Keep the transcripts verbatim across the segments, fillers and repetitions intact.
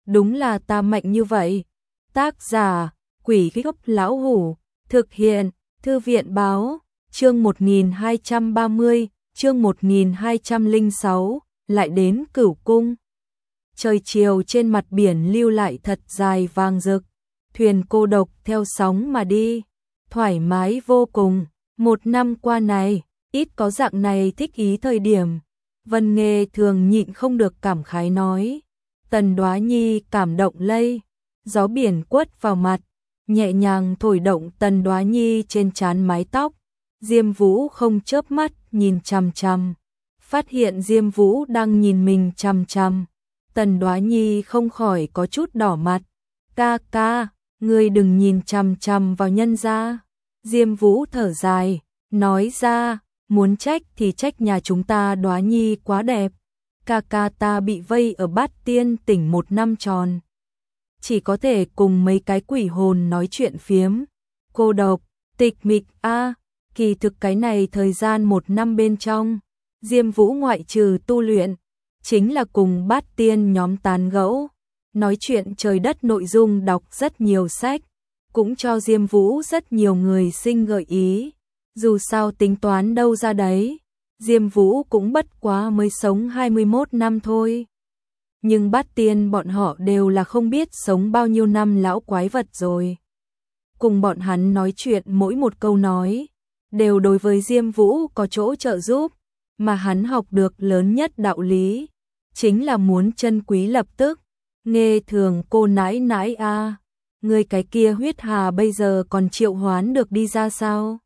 đúng là ta mạnh như vậy. Tác giả, Quỷ Gốc Lão Hủ, thực hiện, Thư viện Báo, chương một nghìn hai trăm ba mươi, chương một nghìn hai trăm lẻ sáu, lại đến Cửu Cung. Trời chiều trên mặt biển lưu lại thật dài vàng rực, thuyền cô độc theo sóng mà đi, thoải mái vô cùng. Một năm qua này, ít có dạng này thích ý thời điểm. Vân Nghê thường nhịn không được cảm khái nói. Tần Đoá Nhi cảm động lây, gió biển quất vào mặt, nhẹ nhàng thổi động Tần Đoá Nhi trên trán mái tóc. Diêm Vũ không chớp mắt nhìn chằm chằm, phát hiện Diêm Vũ đang nhìn mình chằm chằm. Tần Đoá Nhi không khỏi có chút đỏ mặt. Ca ca, ngươi đừng nhìn chằm chằm vào nhân gia. Diêm Vũ thở dài, nói ra, muốn trách thì trách nhà chúng ta Đoá Nhi quá đẹp. Ca ca ta bị vây ở Bát Tiên tỉnh một năm tròn, chỉ có thể cùng mấy cái quỷ hồn nói chuyện phiếm. Cô độc, tịch mịch a, kỳ thực cái này thời gian một năm bên trong, Diêm Vũ ngoại trừ tu luyện, chính là cùng Bát Tiên nhóm tán gẫu, nói chuyện trời đất, nội dung đọc rất nhiều sách, cũng cho Diêm Vũ rất nhiều người sinh gợi ý. Dù sao tính toán đâu ra đấy, Diêm Vũ cũng bất quá mới sống hai mươi mốt năm thôi. Nhưng Bát Tiên bọn họ đều là không biết sống bao nhiêu năm lão quái vật rồi. Cùng bọn hắn nói chuyện mỗi một câu nói, đều đối với Diêm Vũ có chỗ trợ giúp, mà hắn học được lớn nhất đạo lý, chính là muốn trân quý lập tức. Nghe thường cô nãi nãi a, à, người cái kia huyết hà bây giờ còn triệu hoán được đi ra sao?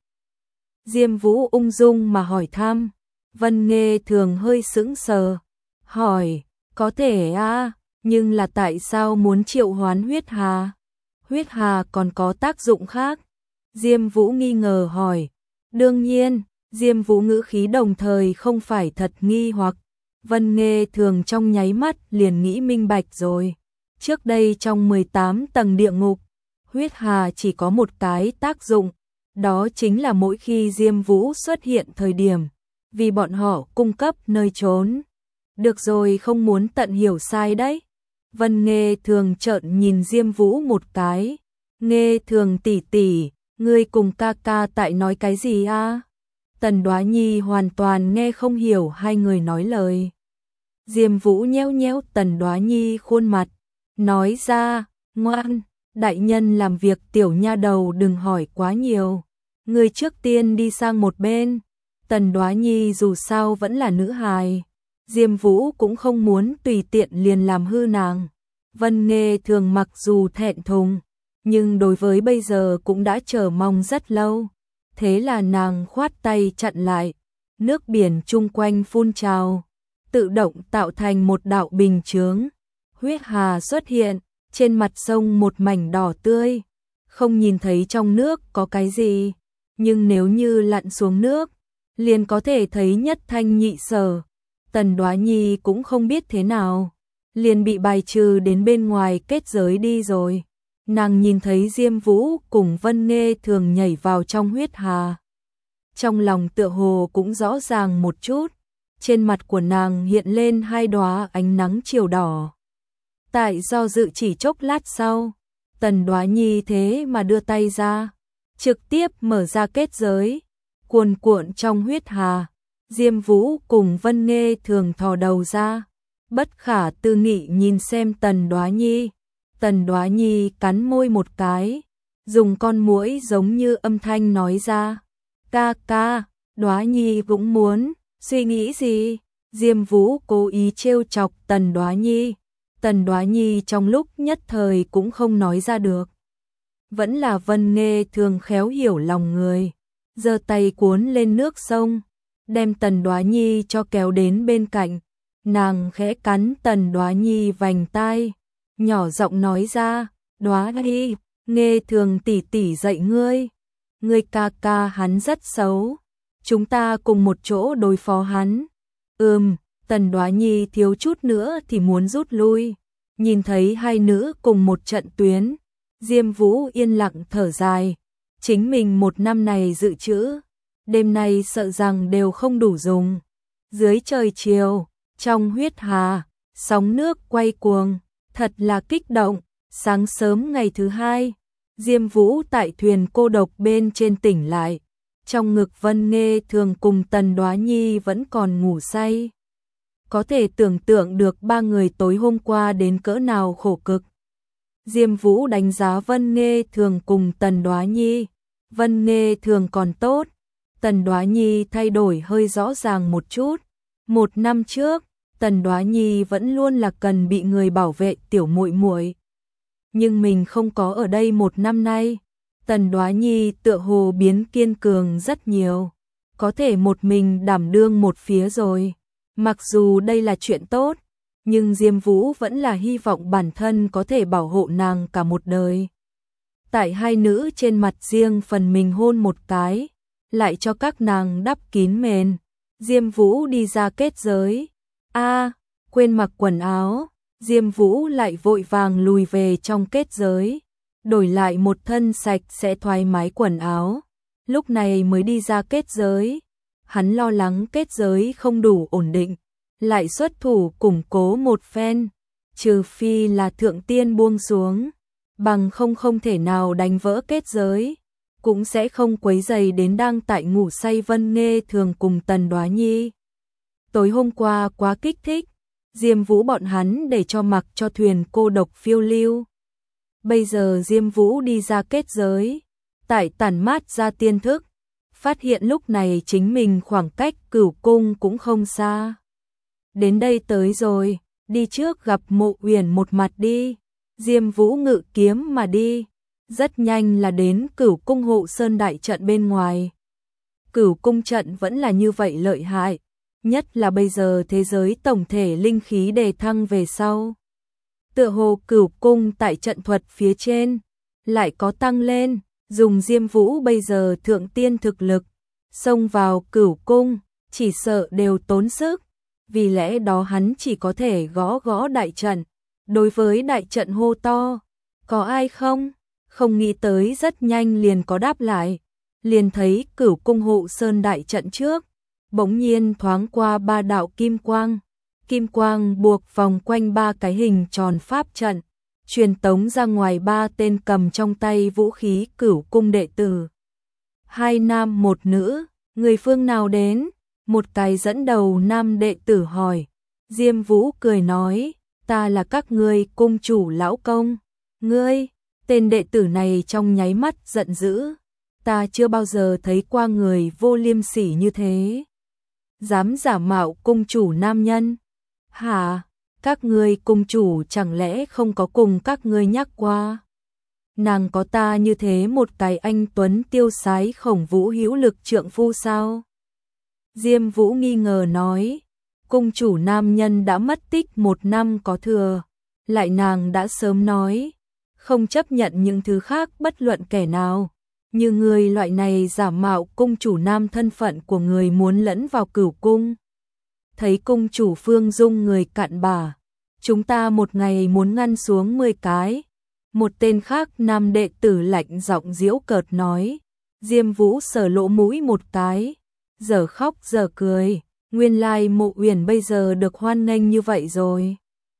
Diêm Vũ ung dung mà hỏi thăm. Vân Nghê thường hơi sững sờ, hỏi, có thể a, à, nhưng là tại sao muốn triệu hoán huyết hà? Huyết hà còn có tác dụng khác? Diêm Vũ nghi ngờ hỏi. Đương nhiên, Diêm Vũ ngữ khí đồng thời không phải thật nghi hoặc. Vân Nghê thường trong nháy mắt liền nghĩ minh bạch rồi. Trước đây trong mười tám tầng địa ngục, huyết hà chỉ có một cái tác dụng, đó chính là mỗi khi Diêm Vũ xuất hiện thời điểm, vì bọn họ cung cấp nơi trốn. Được rồi, không muốn tận hiểu sai đấy. Vân Nghê thường trợn nhìn Diêm Vũ một cái. Nghê thường tỷ tỷ, ngươi cùng ca ca tại nói cái gì a? À? Tần Đoá Nhi hoàn toàn nghe không hiểu hai người nói lời. Diêm Vũ nhéo nhéo Tần Đoá Nhi khuôn mặt, nói ra, ngoan, đại nhân làm việc, tiểu nha đầu đừng hỏi quá nhiều. Ngươi trước tiên đi sang một bên. Tần Đoá Nhi dù sao vẫn là nữ hài, Diêm Vũ cũng không muốn tùy tiện liền làm hư nàng. Vân Nghê thường mặc dù thẹn thùng, nhưng đối với bây giờ cũng đã chờ mong rất lâu. Thế là nàng khoát tay chặn lại, nước biển chung quanh phun trào, tự động tạo thành một đạo bình chướng. Huyết hà xuất hiện, trên mặt sông một mảnh đỏ tươi, không nhìn thấy trong nước có cái gì, nhưng nếu như lặn xuống nước, liền có thể thấy nhất thanh nhị sở. Tần Đoá Nhi cũng không biết thế nào, liền bị bài trừ đến bên ngoài kết giới đi rồi. Nàng nhìn thấy Diêm Vũ cùng Vân Nghê thường nhảy vào trong huyết hà, trong lòng tựa hồ cũng rõ ràng một chút, trên mặt của nàng hiện lên hai đóa ánh nắng chiều đỏ. Tại do dự chỉ chốc lát sau, Tần Đoá Nhi thế mà đưa tay ra, trực tiếp mở ra kết giới, cuồn cuộn trong huyết hà. Diêm Vũ cùng Vân Nghê thường thò đầu ra, bất khả tư nghị nhìn xem Tần Đoá Nhi. Tần Đoá Nhi cắn môi một cái, dùng con muỗi giống như âm thanh nói ra, ca ca, Đoá Nhi cũng muốn. Suy nghĩ gì? Diêm Vũ cố ý trêu chọc Tần Đoá Nhi. Tần Đoá Nhi trong lúc nhất thời cũng không nói ra được. Vẫn là Vân Nghê thường khéo hiểu lòng người, giơ tay cuốn lên nước sông, đem Tần Đoá Nhi cho kéo đến bên cạnh. Nàng khẽ cắn Tần Đoá Nhi vành tai, nhỏ giọng nói ra, Đoá Nhi, Nghê thường tỷ tỷ dạy ngươi. Ngươi ca ca hắn rất xấu, chúng ta cùng một chỗ đối phó hắn. Ừm, Tần Đoá Nhi thiếu chút nữa thì muốn rút lui. Nhìn thấy hai nữ cùng một trận tuyến, Diêm Vũ yên lặng thở dài. Chính mình một năm này dự trữ, đêm nay sợ rằng đều không đủ dùng. Dưới trời chiều, trong huyết hà, sóng nước quay cuồng, Thật là kích động, sáng sớm ngày thứ hai, Diêm Vũ tại thuyền cô độc bên trên tỉnh lại. Trong ngực Vân Nghê Thường cùng Tần Đoá Nhi vẫn còn ngủ say. Có thể tưởng tượng được ba người tối hôm qua đến cỡ nào khổ cực. Diêm Vũ đánh giá Vân Nghê Thường cùng Tần Đoá Nhi. Vân Nghê Thường còn tốt, Tần Đoá Nhi thay đổi hơi rõ ràng một chút. Một năm trước, Tần Đoá Nhi vẫn luôn là cần bị người bảo vệ tiểu muội muội. Nhưng mình không có ở đây một năm nay, Tần Đoá Nhi tựa hồ biến kiên cường rất nhiều, có thể một mình đảm đương một phía rồi. Mặc dù đây là chuyện tốt, nhưng Diêm Vũ vẫn là hy vọng bản thân có thể bảo hộ nàng cả một đời. Tại hai nữ trên mặt riêng phần mình hôn một cái, lại cho các nàng đắp kín mền. Diêm Vũ đi ra kết giới. A, quên mặc quần áo, Diêm Vũ lại vội vàng lùi về trong kết giới, đổi lại một thân sạch sẽ thoải mái quần áo, lúc này mới đi ra kết giới. Hắn lo lắng kết giới không đủ ổn định, lại xuất thủ củng cố một phen, trừ phi là thượng tiên buông xuống, bằng không không thể nào đánh vỡ kết giới, cũng sẽ không quấy rầy đến đang tại ngủ say Vân Nghê Thường cùng Tần Đoá Nhi. Tối hôm qua quá kích thích, Diêm Vũ bọn hắn để cho mặc cho thuyền cô độc phiêu lưu. Bây giờ Diêm Vũ đi ra kết giới, tại tản mát ra tiên thức, phát hiện lúc này chính mình khoảng cách Cửu Cung cũng không xa. Đến đây tới rồi, đi trước gặp Mộ Uyển một mặt đi. Diêm Vũ ngự kiếm mà đi, rất nhanh là đến Cửu Cung hộ sơn đại trận bên ngoài. Cửu Cung trận vẫn là như vậy lợi hại, nhất là bây giờ thế giới tổng thể linh khí đề thăng về sau. Tựa hồ Cửu Cung tại trận thuật phía trên lại có tăng lên, dùng Diêm Vũ bây giờ thượng tiên thực lực, xông vào Cửu Cung, chỉ sợ đều tốn sức, vì lẽ đó hắn chỉ có thể gõ gõ đại trận. Đối với đại trận hô to, có ai không? Không nghĩ tới rất nhanh liền có đáp lại, liền thấy Cửu Cung hộ sơn đại trận trước, bỗng nhiên thoáng qua ba đạo kim quang, kim quang buộc vòng quanh ba cái hình tròn pháp trận, truyền tống ra ngoài ba tên cầm trong tay vũ khí Cửu Cung đệ tử. Hai nam một nữ, người phương nào đến? Một cái dẫn đầu nam đệ tử hỏi. Diêm Vũ cười nói, ta là các ngươi cung chủ lão công. Ngươi, tên đệ tử này trong nháy mắt giận dữ, ta chưa bao giờ thấy qua người vô liêm sỉ như thế. Dám giả mạo cung chủ nam nhân. Hả, các ngươi cung chủ chẳng lẽ không có cùng các ngươi nhắc qua? Nàng có ta như thế một cái anh tuấn tiêu sái khổng vũ hữu lực trượng phu sao? Diêm Vũ nghi ngờ nói, cung chủ nam nhân đã mất tích một năm có thừa, lại nàng đã sớm nói, không chấp nhận những thứ khác bất luận kẻ nào, như người loại này giả mạo cung chủ nam thân phận của người muốn lẫn vào Cửu Cung. Thấy cung chủ Phương Dung người cặn bã, chúng ta một ngày muốn ngăn xuống mười cái. Một tên khác nam đệ tử lạnh giọng giễu cợt nói. Diêm Vũ sờ lỗ mũi một cái, giờ khóc giờ cười, nguyên lai Mộ Uyển bây giờ được hoan nghênh như vậy rồi.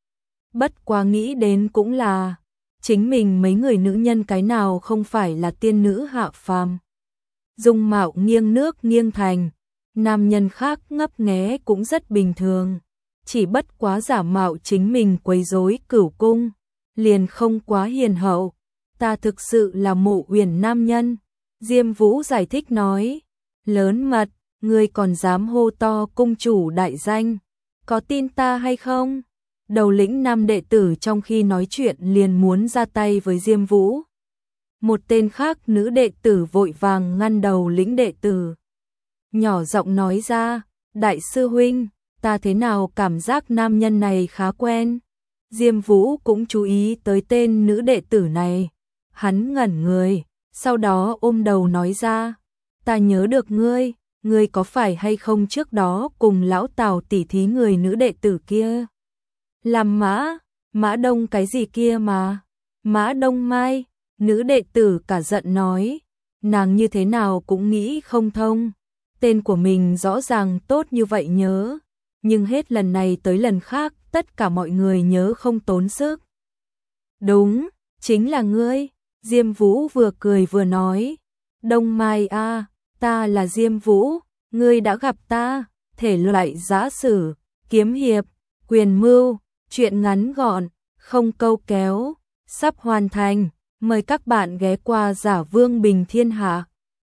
Bất quá nghĩ đến cũng là, chính mình mấy người nữ nhân cái nào không phải là tiên nữ hạ phàm. Dung mạo nghiêng nước nghiêng thành, nam nhân khác ngấp nghé cũng rất bình thường, chỉ bất quá giả mạo chính mình quấy rối Cửu Cung, liền không quá hiền hậu. Ta thực sự là Mộ Uyển nam nhân. Diêm Vũ giải thích nói, lớn mật, ngươi còn dám hô to cung chủ đại danh, có tin ta hay không? Đầu lĩnh nam đệ tử trong khi nói chuyện liền muốn ra tay với Diêm Vũ. Một tên khác nữ đệ tử vội vàng ngăn đầu lĩnh đệ tử, nhỏ giọng nói ra, đại sư huynh, ta thế nào cảm giác nam nhân này khá quen. Diêm Vũ cũng chú ý tới tên nữ đệ tử này, hắn ngẩn người, sau đó ôm đầu nói ra, ta nhớ được ngươi, ngươi có phải hay không trước đó cùng lão Tào tỉ thí người nữ đệ tử kia? Làm mã, mã đông cái gì kia mà? Mã đông mai, nữ đệ tử cả giận nói, nàng như thế nào cũng nghĩ không thông, tên của mình rõ ràng tốt như vậy nhớ, nhưng hết lần này tới lần khác tất cả mọi người nhớ không tốn sức. Đúng, chính là ngươi. Diêm Vũ vừa cười vừa nói. Đông Mai a, ta là Diêm Vũ, ngươi đã gặp ta. Thể loại giã sử, kiếm hiệp, quyền mưu, truyện ngắn gọn, không câu kéo, sắp hoàn thành. Mời các bạn ghé qua Giả Vương Bình Thiên Hạ.